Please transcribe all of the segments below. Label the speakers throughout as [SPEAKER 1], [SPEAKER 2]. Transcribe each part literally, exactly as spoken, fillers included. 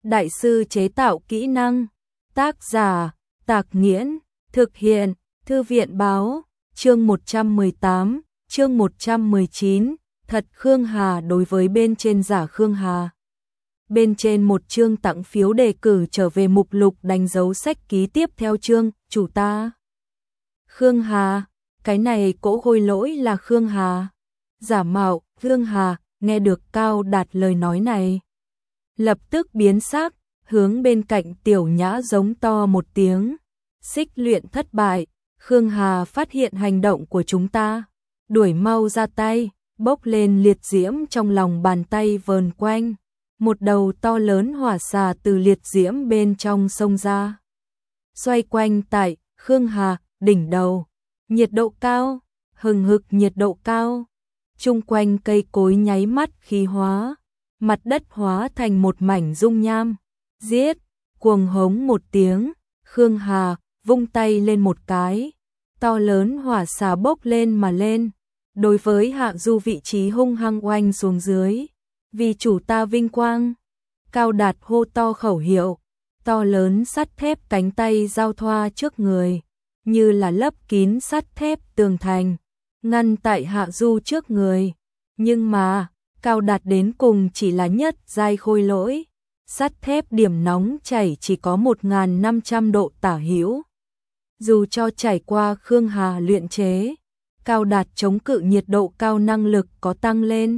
[SPEAKER 1] đại sư chế tạo kỹ năng. Tác giả, Tạc Nghiễn, thực hiện, Thư viện báo, chương một trăm mười tám, chương một trăm mười chín, thật Khương Hà đối với bên trên giả Khương Hà. Bên trên một chương tặng phiếu đề cử trở về mục lục đánh dấu sách ký tiếp theo chương, chủ ta. Khương Hà, cái này cỗ khôi lỗi là Khương Hà. Giả mạo, Khương Hà, nghe được Cao Đạt lời nói này. Lập tức biến sắc, hướng bên cạnh Tiểu Nhã giống to một tiếng. Xích luyện thất bại, Khương Hà phát hiện hành động của chúng ta. Đuổi mau ra tay, bốc lên liệt diễm trong lòng bàn tay vờn quanh. Một đầu to lớn hỏa xà từ liệt diễm bên trong sông ra. Xoay quanh tại Khương Hà, đỉnh đầu. Nhiệt độ cao, hừng hực nhiệt độ cao. Chung quanh cây cối nháy mắt khí hóa. Mặt đất hóa thành một mảnh dung nham. Giết, cuồng hống một tiếng. Khương Hà vung tay lên một cái. To lớn hỏa xà bốc lên mà lên. Đối với Hạ Du vị trí hung hăng oanh xuống dưới. Vì chủ ta vinh quang. Cao Đạt hô to khẩu hiệu. To lớn sắt thép cánh tay giao thoa trước người. Như là lấp kín sắt thép tường thành. Ngăn tại Hạ Du trước người. Nhưng mà, Cao Đạt đến cùng chỉ là nhất giai khôi lỗi. Sắt thép điểm nóng chảy chỉ có một nghìn năm trăm độ tả hữu. Dù cho trải qua Khương Hà luyện chế, Cao Đạt chống cự nhiệt độ cao năng lực có tăng lên.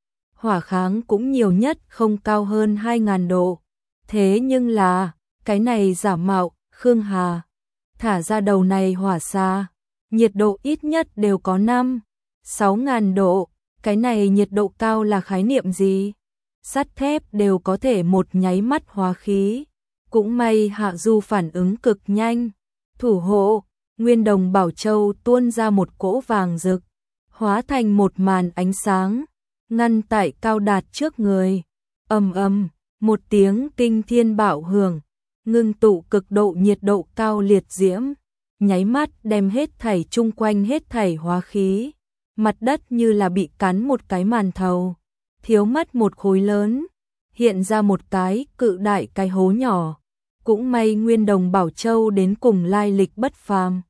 [SPEAKER 1] Hỏa kháng cũng nhiều nhất không cao hơn hai nghìn độ. Thế nhưng là, cái này giả mạo, Khương Hà. Thả ra đầu này hỏa xà, nhiệt độ ít nhất đều có năm, sáu nghìn độ. Cái này nhiệt độ cao là khái niệm gì? Sắt thép đều có thể một nháy mắt hóa khí. Cũng may Hạ Du phản ứng cực nhanh. Thủ hộ, Nguyên Đồng Bảo Châu tuôn ra một cỗ vàng rực, hóa thành một màn ánh sáng, ngăn tại Cao Đạt trước người. Ầm ầm, một tiếng kinh thiên bạo hưởng, ngưng tụ cực độ nhiệt độ cao liệt diễm, nháy mắt đem hết thảy chung quanh hết thảy hóa khí. Mặt đất như là bị cắn một cái màn thầu, thiếu mất một khối lớn, hiện ra một cái cự đại cái hố nhỏ. Cũng may Nguyên Đồng Bảo Châu đến cùng lai lịch bất phàm.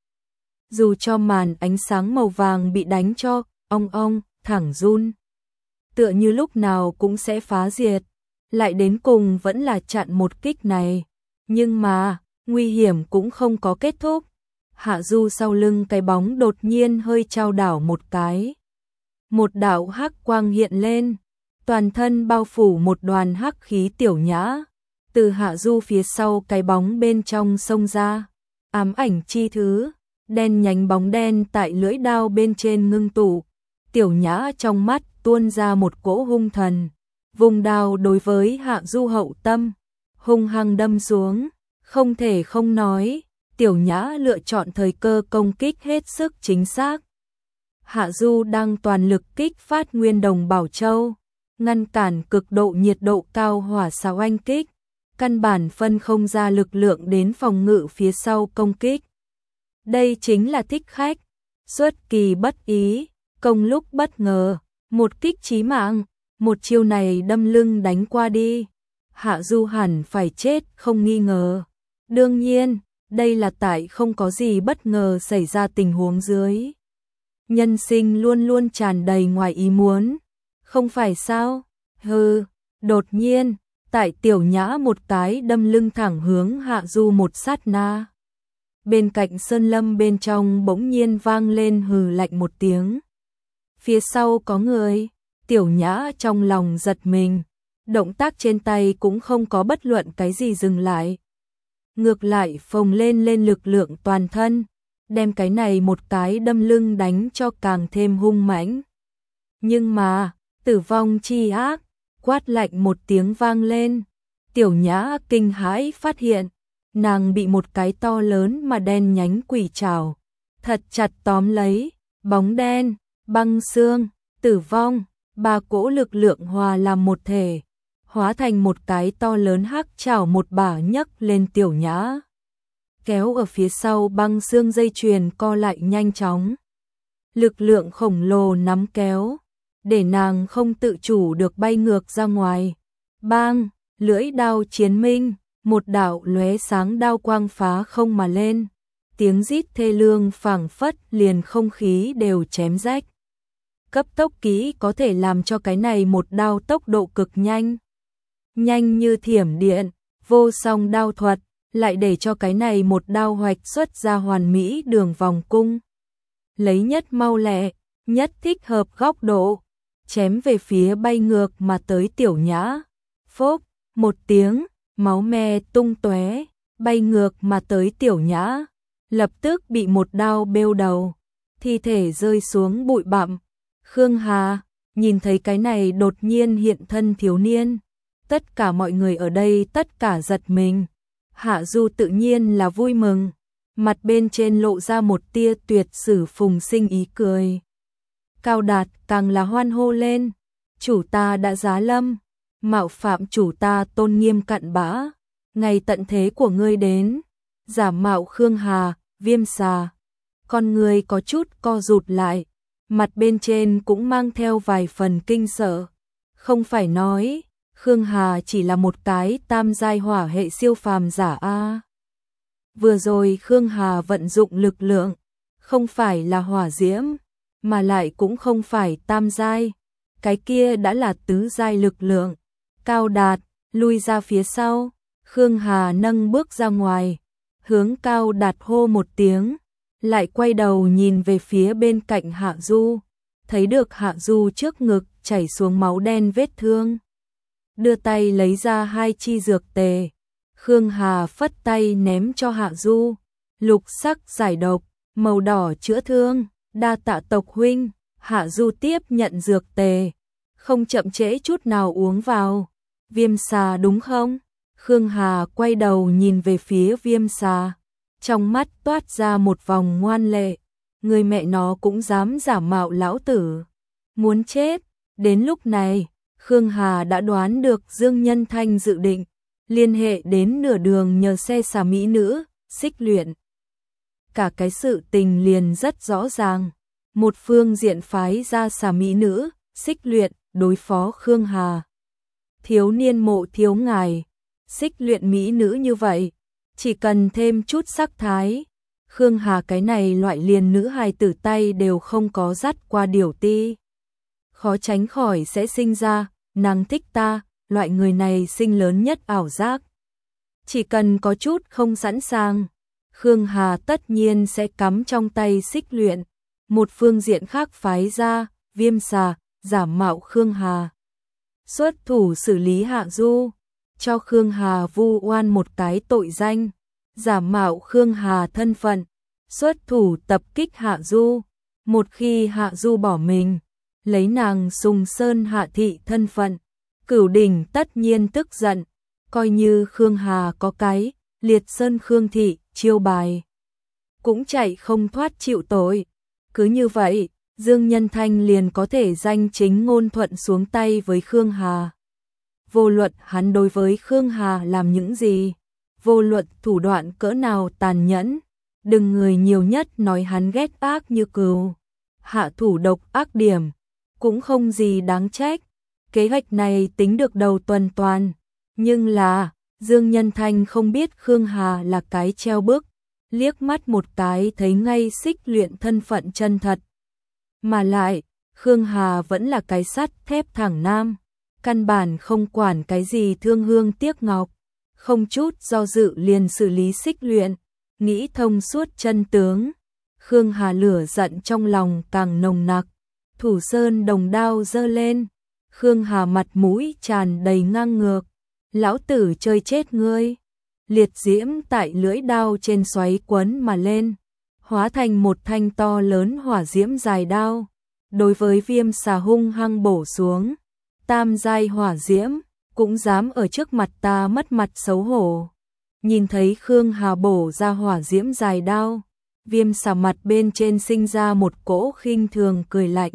[SPEAKER 1] Dù cho màn ánh sáng màu vàng bị đánh cho, ong ong, thẳng run. Tựa như lúc nào cũng sẽ phá diệt, lại đến cùng vẫn là chặn một kích này. Nhưng mà, nguy hiểm cũng không có kết thúc. Hạ Du sau lưng cái bóng đột nhiên hơi trao đảo một cái. Một đạo hắc quang hiện lên, toàn thân bao phủ một đoàn hắc khí. Tiểu Nhã từ Hạ Du phía sau cái bóng bên trong xông ra. Ám ảnh chi thứ, đen nhánh bóng đen tại lưỡi đao bên trên ngưng tụ. Tiểu Nhã trong mắt tuôn ra một cỗ hung thần, vùng đao đối với Hạ Du hậu tâm, hung hăng đâm xuống. Không thể không nói, Tiểu Nhã lựa chọn thời cơ công kích hết sức chính xác. Hạ Du đang toàn lực kích phát Nguyên Đồng Bảo Châu, ngăn cản cực độ nhiệt độ cao hỏa xà oanh kích, căn bản phân không ra lực lượng đến phòng ngự phía sau công kích. Đây chính là thích khách, xuất kỳ bất ý, công lúc bất ngờ, một kích chí mạng, một chiêu này đâm lưng đánh qua đi. Hạ Du hẳn phải chết không nghi ngờ. Đương nhiên, đây là tại không có gì bất ngờ xảy ra tình huống dưới. Nhân sinh luôn luôn tràn đầy ngoài ý muốn, không phải sao? Hừ, đột nhiên, tại Tiểu Nhã một cái đâm lưng thẳng hướng Hạ Du một sát na. Bên cạnh sơn lâm bên trong bỗng nhiên vang lên hừ lạnh một tiếng. Phía sau có người. Tiểu Nhã trong lòng giật mình, động tác trên tay cũng không có bất luận cái gì dừng lại. Ngược lại phồng lên lên lực lượng toàn thân, đem cái này một cái đâm lưng đánh cho càng thêm hung mãnh. Nhưng mà, tử vong chi ác, quát lạnh một tiếng vang lên. Tiểu Nhã kinh hãi phát hiện, nàng bị một cái to lớn mà đen nhánh quỷ trảo thật chặt tóm lấy. Bóng đen, băng xương, tử vong, ba cỗ lực lượng hòa làm một thể, hóa thành một cái to lớn hắc trảo một bả nhấc lên Tiểu Nhã. Kéo ở phía sau băng xương dây chuyền co lại nhanh chóng. Lực lượng khổng lồ nắm kéo, để nàng không tự chủ được bay ngược ra ngoài. Bang, lưỡi đao chiến minh, một đạo lóe sáng đao quang phá không mà lên, tiếng rít thê lương phảng phất liền không khí đều chém rách. Cấp tốc kỹ có thể làm cho cái này một đao tốc độ cực nhanh, nhanh như thiểm điện, vô song đao thuật, lại để cho cái này một đao hoạch xuất ra hoàn mỹ đường vòng cung. Lấy nhất mau lẹ, nhất thích hợp góc độ, chém về phía bay ngược mà tới Tiểu Nhã. Phốc, một tiếng, máu me tung tóe, bay ngược mà tới Tiểu Nhã, lập tức bị một đao bêu đầu, thi thể rơi xuống bụi bặm. Khương Hà nhìn thấy cái này đột nhiên hiện thân thiếu niên, tất cả mọi người ở đây tất cả giật mình. Hạ Du tự nhiên là vui mừng, mặt bên trên lộ ra một tia tuyệt sử phùng sinh ý cười. Cao Đạt càng là hoan hô lên, chủ ta đã giá lâm, mạo phạm chủ ta tôn nghiêm cặn bã, ngày tận thế của ngươi đến. Giả mạo Khương Hà, Viêm Xà, con người có chút co rụt lại, mặt bên trên cũng mang theo vài phần kinh sợ. Không phải nói Khương Hà chỉ là một cái tam giai hỏa hệ siêu phàm giả a. Vừa rồi Khương Hà vận dụng lực lượng, không phải là hỏa diễm, mà lại cũng không phải tam giai, cái kia đã là tứ giai lực lượng. Cao Đạt lui ra phía sau, Khương Hà nâng bước ra ngoài, hướng Cao Đạt hô một tiếng, lại quay đầu nhìn về phía bên cạnh Hạ Du, thấy được Hạ Du trước ngực chảy xuống máu đen vết thương, đưa tay lấy ra hai chi dược tề. Khương Hà phất tay ném cho Hạ Du, lục sắc giải độc, màu đỏ chữa thương, đa tạ tộc huynh. Hạ Du tiếp nhận dược tề, không chậm trễ chút nào uống vào. Viêm Xà đúng không? Khương Hà quay đầu nhìn về phía Viêm Xà, trong mắt toát ra một vòng ngoan lệ. Người mẹ nó cũng dám giả mạo lão tử, muốn chết. Đến lúc này, Khương Hà đã đoán được Dương Nhân Thanh dự định liên hệ đến nửa đường nhờ xe xà mỹ nữ, xích luyện. Cả cái sự tình liền rất rõ ràng, một phương diện phái ra xà mỹ nữ, xích luyện, đối phó Khương Hà. Thiếu niên mộ thiếu ngài, xích luyện mỹ nữ như vậy, chỉ cần thêm chút sắc thái, Khương Hà cái này loại liền nữ hài tử tay đều không có dắt qua điều ti. Khó tránh khỏi sẽ sinh ra, nàng thích ta, loại người này sinh lớn nhất ảo giác. Chỉ cần có chút không sẵn sàng, Khương Hà tất nhiên sẽ cắm trong tay xích luyện. Một phương diện khác phái ra, Viêm Xà, giả mạo Khương Hà. Xuất thủ xử lý Hạ Du, cho Khương Hà vu oan một cái tội danh, giả mạo Khương Hà thân phận, xuất thủ tập kích Hạ Du. Một khi Hạ Du bỏ mình, lấy nàng Sùng Sơn Hạ thị thân phận, Cửu Đỉnh tất nhiên tức giận, coi như Khương Hà có cái Liệt Sơn Khương thị chiêu bài, cũng chạy không thoát chịu tội. Cứ như vậy, Dương Nhân Thanh liền có thể danh chính ngôn thuận xuống tay với Khương Hà. Vô luận hắn đối với Khương Hà làm những gì, vô luận thủ đoạn cỡ nào tàn nhẫn, đừng người nhiều nhất nói hắn ghét ác như cừu, hạ thủ độc ác điểm, cũng không gì đáng trách. Kế hoạch này tính được đầu tuần toàn, nhưng là Dương Nhân Thanh không biết Khương Hà là cái treo bức, liếc mắt một cái thấy ngay xích luyện thân phận chân thật. Mà lại, Khương Hà vẫn là cái sắt thép thẳng nam, căn bản không quản cái gì thương hương tiếc ngọc, không chút do dự liền xử lý xích luyện, nghĩ thông suốt chân tướng. Khương Hà lửa giận trong lòng càng nồng nặc, thủ sơn đồng đao giơ lên, Khương Hà mặt mũi tràn đầy ngang ngược, lão tử chơi chết ngươi. Liệt diễm tại lưỡi đao trên xoáy quấn mà lên, hóa thành một thanh to lớn hỏa diễm dài đao, đối với Viêm Xà hung hăng bổ xuống. Tam giai hỏa diễm, cũng dám ở trước mặt ta mất mặt xấu hổ. Nhìn thấy Khương Hà bổ ra hỏa diễm dài đao, Viêm Xà mặt bên trên sinh ra một cỗ khinh thường cười lạnh.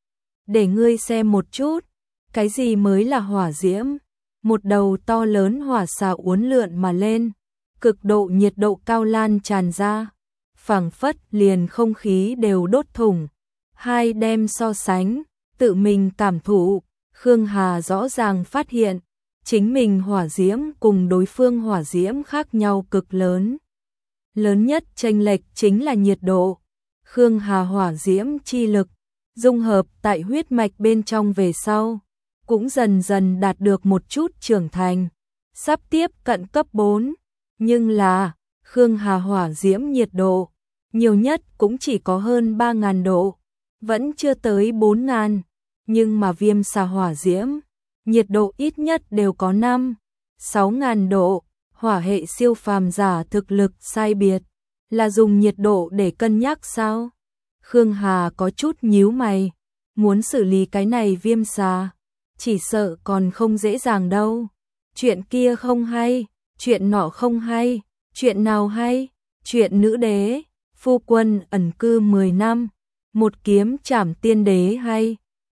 [SPEAKER 1] Để ngươi xem một chút, cái gì mới là hỏa diễm. Một đầu to lớn hỏa xà uốn lượn mà lên, cực độ nhiệt độ cao lan tràn ra, phảng phất liền không khí đều đốt thủng. Hai đem so sánh, tự mình cảm thụ, Khương Hà rõ ràng phát hiện, chính mình hỏa diễm cùng đối phương hỏa diễm khác nhau cực lớn. Lớn nhất chênh lệch chính là nhiệt độ. Khương Hà hỏa diễm chi lực dung hợp tại huyết mạch bên trong về sau, cũng dần dần đạt được một chút trưởng thành, sắp tiếp cận cấp bốn, nhưng là Khương Hà hỏa diễm nhiệt độ nhiều nhất cũng chỉ có hơn ba nghìn độ, vẫn chưa tới bốn nghìn, nhưng mà Viêm xà hỏa diễm nhiệt độ ít nhất đều có năm, sáu nghìn độ. Hỏa hệ siêu phàm giả thực lực sai biệt, là dùng nhiệt độ để cân nhắc sao? Khương Hà có chút nhíu mày, muốn xử lý cái này viêm xà, chỉ sợ còn không dễ dàng đâu. Chuyện kia không hay, chuyện nọ không hay, chuyện nào hay? Chuyện nữ đế, phu quân ẩn cư mười năm, một kiếm trảm tiên đế hay?